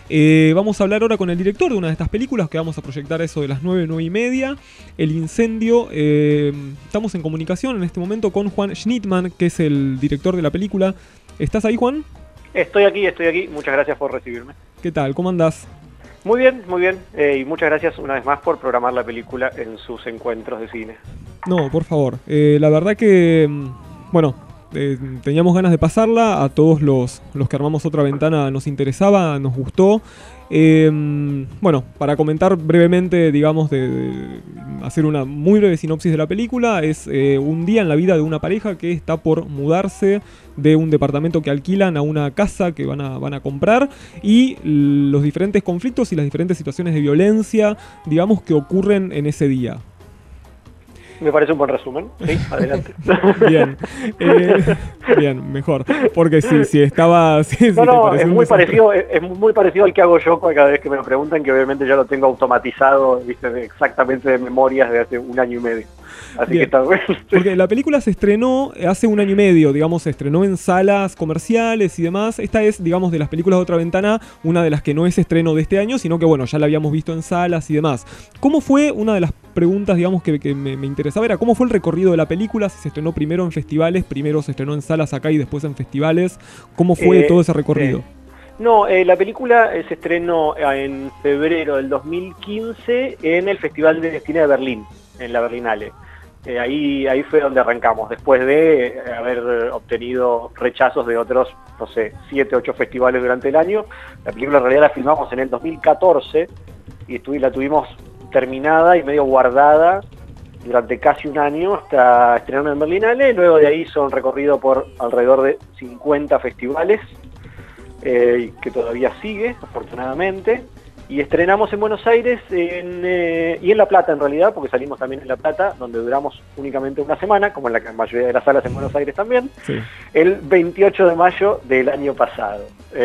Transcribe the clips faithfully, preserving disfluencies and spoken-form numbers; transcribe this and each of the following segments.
Eh, vamos a hablar ahora con el director de una de estas películas que vamos a proyectar a eso de las nueve, nueve y media. El incendio. Eh, estamos en comunicación en este momento con Juan Schnittmann, que es el director de la película. ¿Estás ahí, Juan? Estoy aquí, estoy aquí. Muchas gracias por recibirme. ¿Qué tal? ¿Cómo andás? Muy bien, muy bien. Eh, y muchas gracias una vez más por programar la película en sus encuentros de cine. No, por favor. Eh, la verdad que, bueno, eh, teníamos ganas de pasarla. A todos los, los que armamos Otra Ventana nos interesaba, nos gustó. Eh, bueno, para comentar brevemente, digamos, de, de hacer una muy breve sinopsis de la película, es eh, un día en la vida de una pareja que está por mudarse de un departamento que alquilan a una casa que van a, van a comprar, y los diferentes conflictos y las diferentes situaciones de violencia, digamos, que ocurren en ese día. Me parece un buen resumen. Sí, adelante. Bien, eh, bien, mejor. Porque si, si estaba... Si, no, si no, es muy, parecido, es, es muy parecido al que hago yo cada vez que me lo preguntan, que obviamente ya lo tengo automatizado, viste, exactamente de memorias de hace un año y medio. Así bien, que está bueno. Porque la película se estrenó hace un año y medio, digamos, se estrenó en salas comerciales y demás. Esta es, digamos, de las películas de Otra Ventana, una de las que no es estreno de este año, sino que, bueno, ya la habíamos visto en salas y demás. ¿Cómo fue? Una de las preguntas, digamos, que, que me, me interesaba era cómo fue el recorrido de la película, si se estrenó primero en festivales, primero se estrenó en salas acá y después en festivales. ¿Cómo fue eh, todo ese recorrido? Eh. No, eh, la película eh, se estrenó en febrero del dos mil quince en el Festival de Cine de Berlín, en la Berlinale. Eh, ahí, ahí fue donde arrancamos, después de eh, haber obtenido rechazos de otros, no sé, siete, ocho festivales durante el año. La película en realidad la filmamos en el dos mil catorce y estuvi, la tuvimos terminada y medio guardada durante casi un año hasta estrenarnos en Berlinale. Luego de ahí hizo un recorrido por alrededor de cincuenta festivales, eh, que todavía sigue, afortunadamente. Y estrenamos en Buenos Aires en, eh, y en La Plata, en realidad, porque salimos también en La Plata, donde duramos únicamente una semana, como en la mayoría de las salas en Buenos Aires también, sí. El veintiocho de mayo del año pasado.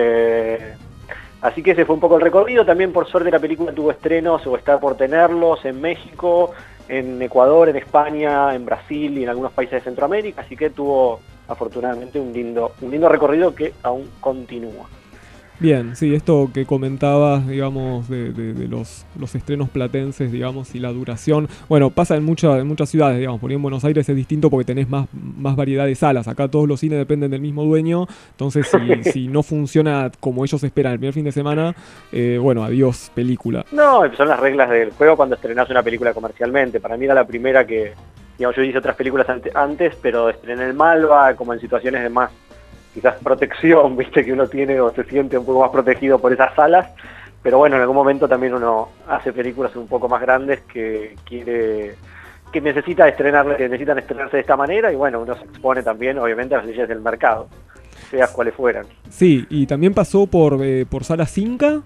Eh, así que ese fue un poco el recorrido. También, por suerte, la película tuvo estrenos, o está por tenerlos, en México, en Ecuador, en España, en Brasil y en algunos países de Centroamérica. Así que tuvo, afortunadamente, un lindo, un lindo recorrido que aún continúa. Bien, sí, esto que comentabas, digamos, de, de, de los, los estrenos platenses, digamos, y la duración, bueno, pasa en, mucha, en muchas ciudades, digamos, por ejemplo en Buenos Aires es distinto porque tenés más, más variedad de salas, acá todos los cines dependen del mismo dueño, entonces si, si no funciona como ellos esperan el primer fin de semana, eh, bueno, adiós película. No, son las reglas del juego cuando estrenás una película comercialmente. Para mí era la primera que, digamos, yo hice otras películas antes, pero estrené el Malva, como en situaciones de más quizás protección, viste, que uno tiene o se siente un poco más protegido por esas salas, pero bueno, en algún momento también uno hace películas un poco más grandes que quiere, que necesita estrenar, que necesitan estrenarse de esta manera, y bueno, uno se expone también, obviamente, a las leyes del mercado, seas cuales fueran. Sí, y también pasó por eh, por Salas Inca,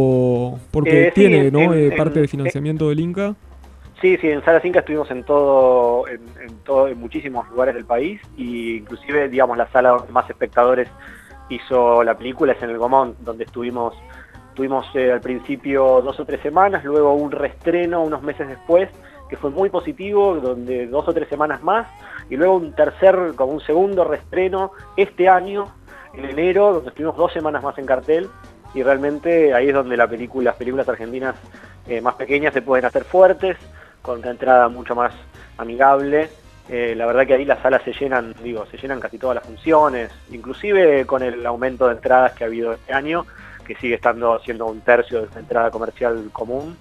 o porque eh, tiene, sí, ¿no? En, Eh, parte en, de financiamiento del Inca. Sí, sí, en Salas Inca estuvimos en todo, en, en todo, en muchísimos lugares del país, y inclusive, digamos, la sala donde más espectadores hizo la película es en el Gomón, donde estuvimos, tuvimos eh, al principio dos o tres semanas, luego un reestreno unos meses después, que fue muy positivo, donde dos o tres semanas más, y luego un tercer, como un segundo reestreno este año, en enero, donde estuvimos dos semanas más en cartel, y realmente ahí es donde la película, las películas argentinas eh, más pequeñas se pueden hacer fuertes, con una entrada mucho más amigable. Eh, la verdad que ahí las salas se llenan, digo, se llenan casi todas las funciones, inclusive con el aumento de entradas que ha habido este año, que sigue estando siendo un tercio de la entrada comercial común.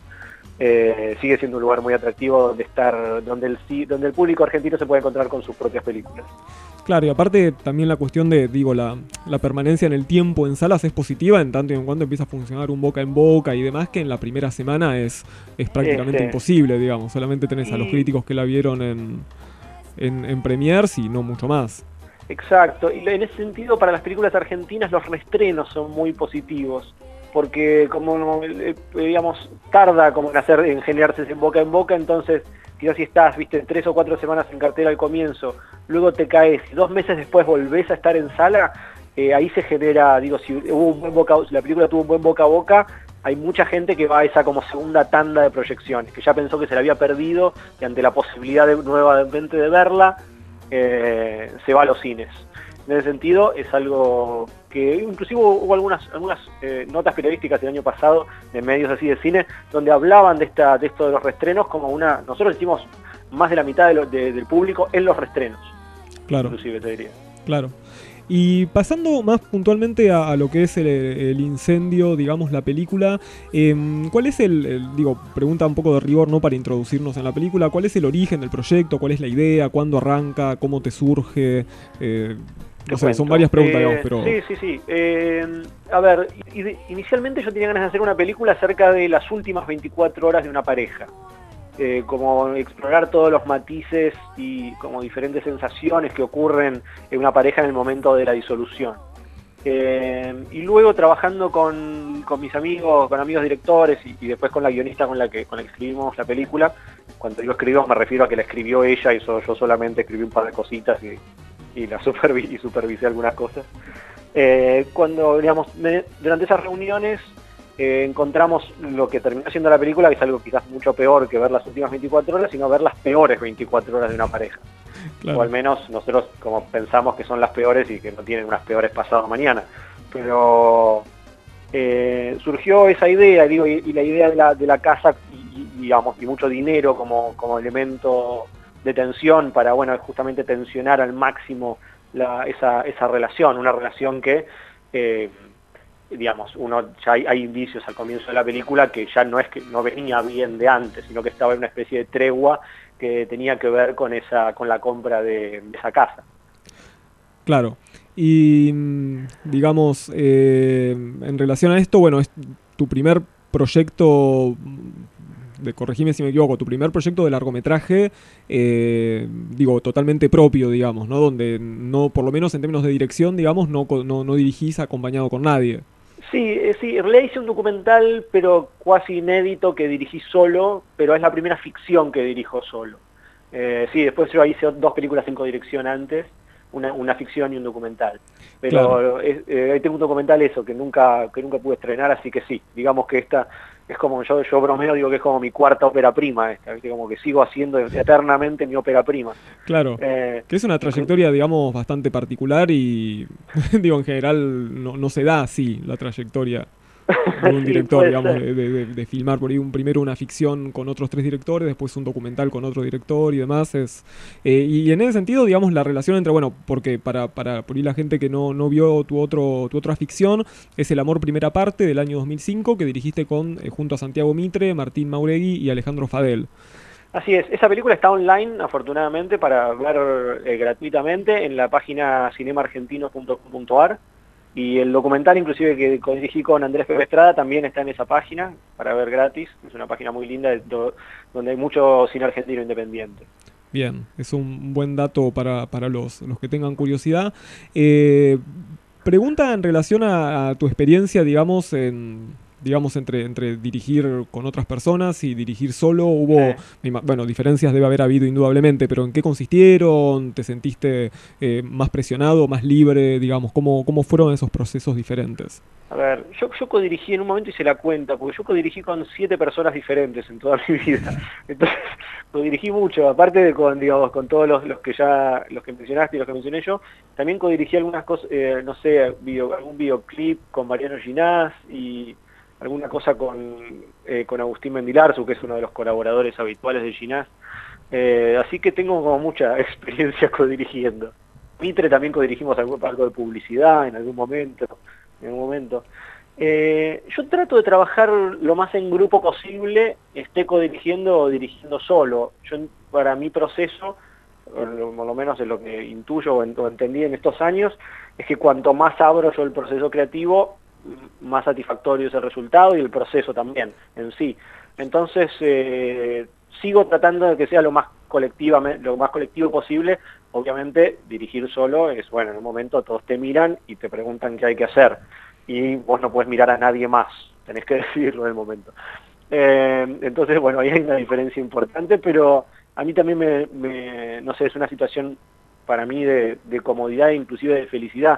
Eh, sigue siendo un lugar muy atractivo donde estar, donde el, donde el público argentino se puede encontrar con sus propias películas. Claro, y aparte también la cuestión de, digo, la, la permanencia en el tiempo en salas es positiva en tanto y en cuanto empieza a funcionar un boca en boca y demás, que en la primera semana es, es prácticamente este. imposible, digamos. Solamente tenés y... a los críticos que la vieron en, en, en premiers y no mucho más. Exacto, y en ese sentido para las películas argentinas los reestrenos son muy positivos, porque como, digamos, tarda como en hacer, en generarse en boca en boca, entonces quizás si estás, viste, tres o cuatro semanas en cartel al comienzo, luego te caes y dos meses después volvés a estar en sala, eh, ahí se genera, digo, si hubo un buen boca, si la película tuvo un buen boca a boca, hay mucha gente que va a esa como segunda tanda de proyecciones, que ya pensó que se la había perdido y ante la posibilidad de, nuevamente de verla, eh, se va a los cines. En ese sentido, es algo que inclusive hubo algunas, algunas eh, notas periodísticas el año pasado de medios así de cine, donde hablaban de, esta, de esto de los reestrenos como una... Nosotros hicimos más de la mitad de lo, de, del público en los reestrenos. Claro. Inclusive, te diría. Claro. Y pasando más puntualmente a, a lo que es el, el incendio, digamos, la película, eh, ¿cuál es el, el, digo, pregunta un poco de rigor, ¿no?, para introducirnos en la película, ¿cuál es el origen del proyecto? ¿Cuál es la idea? ¿Cuándo arranca? ¿Cómo te surge? Eh, no sé, son varias preguntas, eh, digamos, pero... Sí, sí, sí. Eh, a ver, inicialmente yo tenía ganas de hacer una película acerca de las últimas veinticuatro horas de una pareja. Eh, como explorar todos los matices y como diferentes sensaciones que ocurren en una pareja en el momento de la disolución. Eh, y luego trabajando con, con mis amigos, con amigos directores y, y después con la guionista con la que con la que escribimos la película. Cuando digo escribimos me refiero a que la escribió ella y so, yo solamente escribí un par de cositas y, y la supervi y supervisé algunas cosas. Eh, cuando, digamos, me, durante esas reuniones Eh, encontramos lo que terminó siendo la película, que es algo quizás mucho peor que ver las últimas veinticuatro horas, sino ver las peores veinticuatro horas de una pareja. Claro. O al menos nosotros como pensamos que son las peores y que no tienen unas peores pasado mañana. Pero eh, surgió esa idea, digo, y, y la idea de la, de la casa y, y, digamos, y mucho dinero como, como elemento de tensión para, bueno, justamente tensionar al máximo la, esa, esa relación, una relación que... Eh, digamos, uno ya hay, hay indicios al comienzo de la película que ya no es que no venía bien de antes, sino que estaba en una especie de tregua que tenía que ver con esa con la compra de, de esa casa. Claro. Y digamos, eh, en relación a esto, bueno, es tu primer proyecto, de, corregime si me equivoco, tu primer proyecto de largometraje, eh, digo, totalmente propio, digamos, ¿no? Donde no, por lo menos en términos de dirección, digamos, no, no, no dirigís acompañado con nadie. Sí, eh, sí, en realidad hice un documental, pero cuasi inédito, que dirigí solo, pero es la primera ficción que dirijo solo. Eh, sí, después yo hice dos películas en codirección antes, una, una ficción y un documental. Pero claro. es, eh, ahí tengo un documental eso, que nunca, que nunca pude estrenar, así que sí, digamos que esta es como, yo, yo bromeo, digo que es como mi cuarta ópera prima esta, ¿viste? Como que sigo haciendo eternamente mi ópera prima. Claro, eh, que es una trayectoria, digamos, bastante particular y, digo, en general no, no se da así la trayectoria de un director, sí, digamos, de, de, de filmar por ahí un, primero una ficción con otros tres directores, después un documental con otro director y demás. Es eh, y en ese sentido, digamos, la relación entre, bueno, porque para, para por ahí la gente que no, no vio tu, otro, tu otra ficción, es El amor primera parte del año dos mil cinco, que dirigiste con eh, junto a Santiago Mitre, Martín Mauregui y Alejandro Fadel. Así es, esa película está online, afortunadamente, para ver eh, gratuitamente en la página cinema argentino punto com punto ar. Y el documental, inclusive, que dirigí con Andrés Pepe Estrada, también está en esa página para ver gratis. Es una página muy linda donde hay mucho cine argentino independiente. Bien, es un buen dato para, para los, los que tengan curiosidad. Eh, pregunta en relación a, a tu experiencia, digamos, en... digamos, entre, entre dirigir con otras personas y dirigir solo. Hubo, sí. bueno, diferencias debe haber habido indudablemente, pero ¿en qué consistieron? ¿Te sentiste eh, más presionado, más libre? Digamos, ¿cómo, cómo fueron esos procesos diferentes? A ver, yo, yo codirigí en un momento, hice la cuenta, porque yo codirigí con siete personas diferentes en toda mi vida. Entonces, codirigí mucho, aparte de con, digamos, con todos los, los que ya, los que mencionaste y los que mencioné yo, también codirigí algunas cosas, eh, no sé, video, algún videoclip con Mariano Ginás y alguna cosa con, eh, con Agustín Mendilarzu, que es uno de los colaboradores habituales de Ginás. Eh, así que tengo como mucha experiencia codirigiendo. Mitre también codirigimos algo, algo de publicidad en algún momento. En algún momento. Eh, yo trato de trabajar lo más en grupo posible, esté codirigiendo o dirigiendo solo. Yo, para mi proceso, por lo menos es lo que intuyo o entendí en estos años, es que cuanto más abro yo el proceso creativo, más satisfactorio es el resultado y el proceso también en sí. Entonces eh, sigo tratando de que sea lo más colectivamente, lo más colectivo posible. Obviamente dirigir solo es, bueno, en un momento todos te miran y te preguntan qué hay que hacer y vos no puedes mirar a nadie más, tenés que decidirlo en el momento. Eh, entonces, bueno, ahí hay una diferencia importante, pero a mí también me, me no sé, es una situación para mí de, de comodidad e inclusive de felicidad.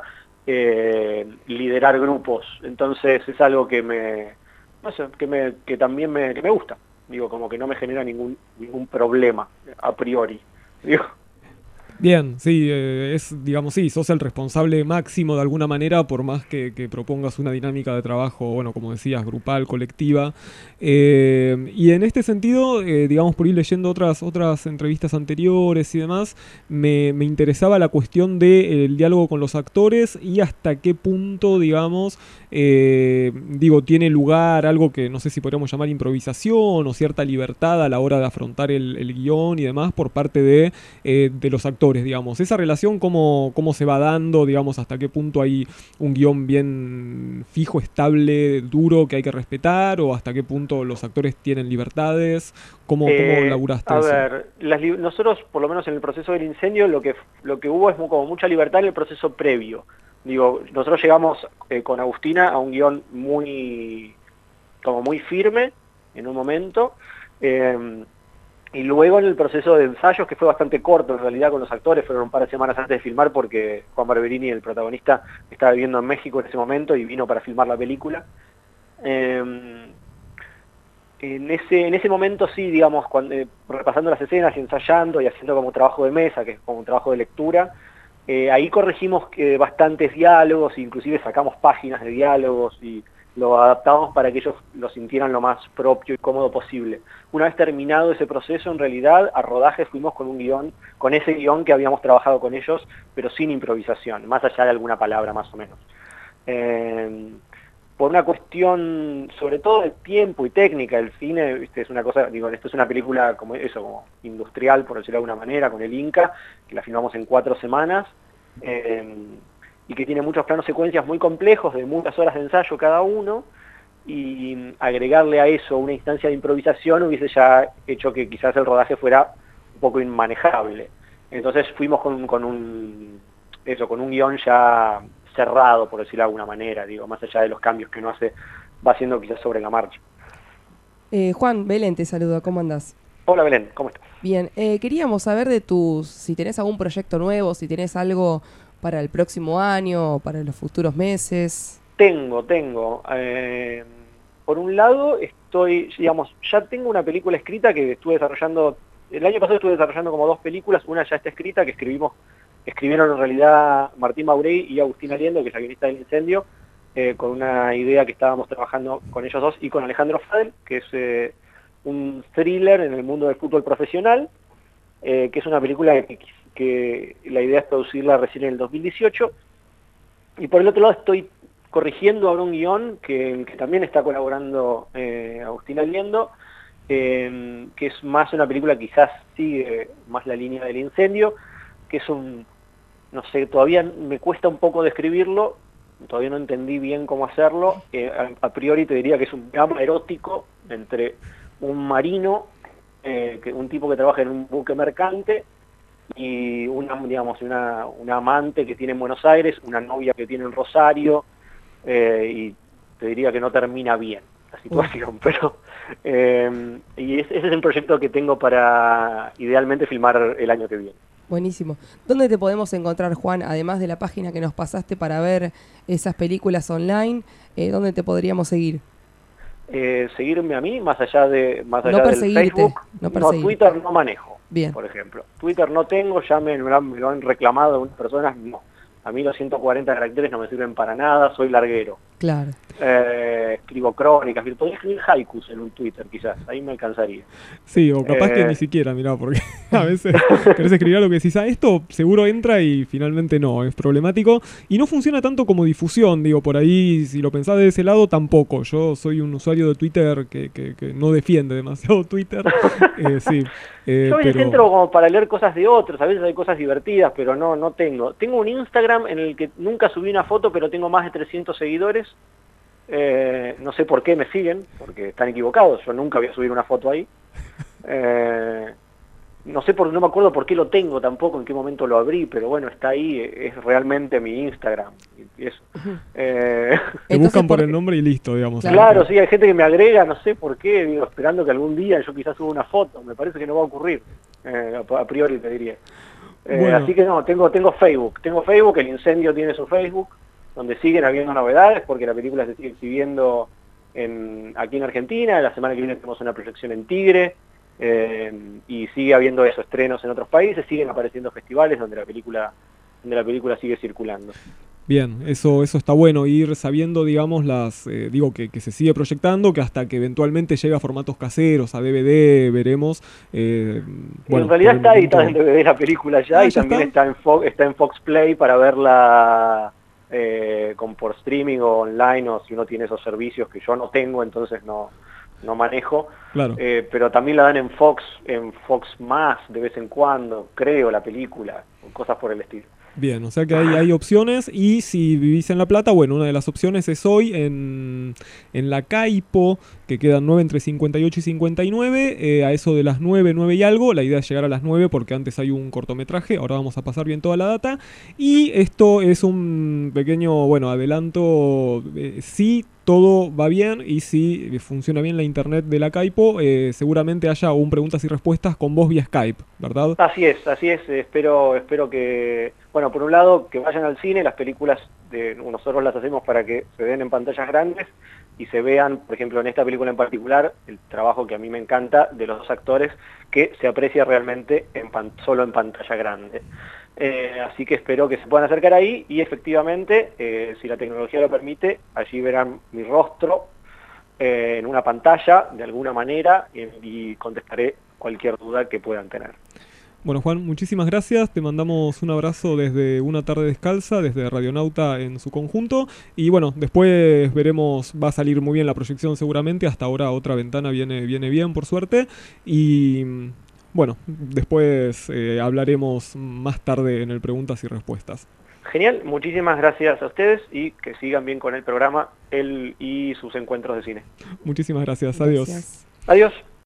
Eh, liderar grupos, entonces es algo que me, no sé, que me, que también me, que me gusta, digo, como que no me genera ningún, ningún problema a priori, digo. Bien, sí, eh, es, digamos, sí, sos el responsable máximo de alguna manera, por más que, que propongas una dinámica de trabajo, bueno, como decías, grupal, colectiva. Eh, y en este sentido, eh, digamos, por ir leyendo otras, otras entrevistas anteriores y demás, me, me interesaba la cuestión del diálogo con los actores y hasta qué punto, digamos, eh, digo, tiene lugar algo que no sé si podríamos llamar improvisación o cierta libertad a la hora de afrontar el, el guión y demás por parte de eh, de los actores, digamos. Esa relación, cómo, cómo se va dando, digamos, hasta qué punto hay un guión bien fijo, estable, duro, que hay que respetar, o hasta qué punto los actores tienen libertades. ¿Cómo, cómo Eh, laburaste a eso? ver, las li- nosotros, por lo menos en el proceso del incendio, lo que, lo que hubo es mu- como mucha libertad en el proceso previo. Digo, nosotros llegamos eh, con Agustina a un guión muy, como muy firme en un momento, eh, y luego en el proceso de ensayos, que fue bastante corto en realidad con los actores, fueron un par de semanas antes de filmar porque Juan Barberini, el protagonista, estaba viviendo en México en ese momento y vino para filmar la película. Eh, en, ese, en ese momento sí, digamos, cuando, eh, repasando las escenas y ensayando y haciendo como trabajo de mesa, que es como un trabajo de lectura, eh, ahí corregimos eh, bastantes diálogos, inclusive sacamos páginas de diálogos y lo adaptamos para que ellos lo sintieran lo más propio y cómodo posible. Una vez terminado ese proceso, en realidad, a rodaje fuimos con un guión, con ese guión que habíamos trabajado con ellos, pero sin improvisación, más allá de alguna palabra más o menos. Eh, por una cuestión, sobre todo de tiempo y técnica, el cine, ¿viste? Es una cosa, digo, esto es una película como eso, como industrial, por decirlo de alguna manera, con el Inca, que la filmamos en cuatro semanas, eh, y que tiene muchos planos secuencias muy complejos, de muchas horas de ensayo cada uno, y agregarle a eso una instancia de improvisación hubiese ya hecho que quizás el rodaje fuera un poco inmanejable. Entonces fuimos con, con un eso, con un guión ya cerrado, por decirlo de alguna manera, digo, más allá de los cambios que uno hace, va haciendo quizás sobre la marcha. Eh, Juan, Belén te saluda, ¿cómo andás? Hola Belén, ¿cómo estás? Bien, eh, queríamos saber de tus, si tenés algún proyecto nuevo, si tenés algo para el próximo año o para los futuros meses. Tengo, tengo. Eh, por un lado, estoy, digamos, ya tengo una película escrita que estuve desarrollando, el año pasado estuve desarrollando como dos películas, una ya está escrita, que escribimos, escribieron en realidad Martín Maurey y Agustín Aliendo, que es la guionista del incendio, eh, con una idea que estábamos trabajando con ellos dos y con Alejandro Fadel, que es eh, un thriller en el mundo del fútbol profesional, eh, que es una película que, que la idea es producirla recién en el dos mil dieciocho, y por el otro lado estoy corrigiendo ahora un guión que, que también está colaborando eh, Agustín Aliendo, eh, que es más una película que quizás sigue más la línea del incendio, que es un, no sé, todavía me cuesta un poco describirlo, todavía no entendí bien cómo hacerlo, eh, a, a priori te diría que es un drama erótico entre un marino, eh, que, un tipo que trabaja en un buque mercante, y una, digamos, una, una amante que tiene en Buenos Aires, una novia que tiene en Rosario, eh, y te diría que no termina bien la situación, pero eh, y ese es el proyecto que tengo para idealmente filmar el año que viene. Buenísimo. ¿Dónde te podemos encontrar, Juan, además de la página que nos pasaste para ver esas películas online? Eh, ¿Dónde te podríamos seguir? Eh, seguirme a mí, más allá de más allá No del perseguirte, Facebook, no no, perseguirte. Twitter no manejo, Bien. por ejemplo. Twitter no tengo, ya me, me lo han, me lo han reclamado algunas personas, no. A mí los ciento cuarenta caracteres no me sirven para nada, soy larguero. Claro. Eh, escribo crónicas, podría escribir haikus en un Twitter quizás, ahí me alcanzaría. Sí, o capaz Eh, que ni siquiera, mirá, porque a veces querés escribir algo que decís, ah, esto seguro entra y finalmente no, es problemático. Y no funciona tanto como difusión, digo, por ahí, si lo pensás de ese lado, tampoco. Yo soy un usuario de Twitter que, que, que no defiende demasiado Twitter. Eh, sí, eh, Yo me pero... centro como para leer cosas de otros, a veces hay cosas divertidas, pero no, no tengo. Tengo un Instagram en el que nunca subí una foto, pero tengo más de trescientos seguidores. Eh, no sé por qué me siguen, porque están equivocados, yo nunca voy a subir una foto ahí. Eh, no sé por, no me acuerdo por qué lo tengo tampoco, en qué momento lo abrí, pero bueno, está ahí, es realmente mi Instagram. Y eso. Eh, Te buscan por el nombre y listo, digamos. Claro. claro, sí, hay gente que me agrega, no sé por qué, digo, esperando que algún día yo quizás suba una foto, me parece que no va a ocurrir, eh, a, a priori te diría. Eh, Bueno. Así que no, tengo, tengo Facebook, tengo Facebook, el incendio tiene su Facebook, donde siguen habiendo novedades, porque la película se sigue exhibiendo en, aquí en Argentina, la semana que viene tenemos una proyección en Tigre, Eh, y sigue habiendo eso, estrenos en otros países, siguen apareciendo festivales donde la película, donde la película sigue circulando. Bien, eso, eso está bueno, ir sabiendo, digamos, las, eh, digo, que, que se sigue proyectando, que hasta que eventualmente llegue a formatos caseros, a D V D, veremos. Eh, bueno, en realidad está momento... editada en D V D la película ya, ah, y ¿ya también está? está en, Fo está en Fox Play para verla eh, con por streaming o online, o si uno tiene esos servicios que yo no tengo, entonces no, no manejo. Claro. Eh, pero también la dan en Fox, en Fox Más de vez en cuando, creo, la película, cosas por el estilo. Bien, o sea que hay, hay opciones, y si vivís en La Plata, bueno, una de las opciones es hoy en, en la Caipo, que quedan nueve entre cincuenta y ocho y cincuenta y nueve, eh, a eso de las nueve, nueve y algo. La idea es llegar a las nueve porque antes hay un cortometraje, ahora vamos a pasar bien toda la data. Y esto es un pequeño, bueno, adelanto, eh, sí, todo va bien y si funciona bien la internet de la Caipo, eh, seguramente haya un preguntas y respuestas con vos vía Skype, ¿verdad? Así es, así es. Espero, espero que, bueno, por un lado, que vayan al cine. Las películas de, nosotros las hacemos para que se den en pantallas grandes y se vean, por ejemplo, en esta película en particular, el trabajo que a mí me encanta de los dos actores, que se aprecia realmente en pan, solo en pantalla grande. Eh, así que espero que se puedan acercar ahí y efectivamente, eh, si la tecnología lo permite, allí verán mi rostro eh, en una pantalla de alguna manera y, y contestaré cualquier duda que puedan tener. Bueno, Juan, muchísimas gracias. Te mandamos un abrazo desde Una Tarde Descalza, desde Radionauta en su conjunto. Y bueno, después veremos, va a salir muy bien la proyección seguramente. Hasta ahora Otra Ventana viene, viene bien, por suerte. Y bueno, después eh, hablaremos más tarde en el Preguntas y Respuestas. Genial, muchísimas gracias a ustedes y que sigan bien con el programa, él y sus encuentros de cine. Muchísimas gracias, Gracias. adiós. Adiós.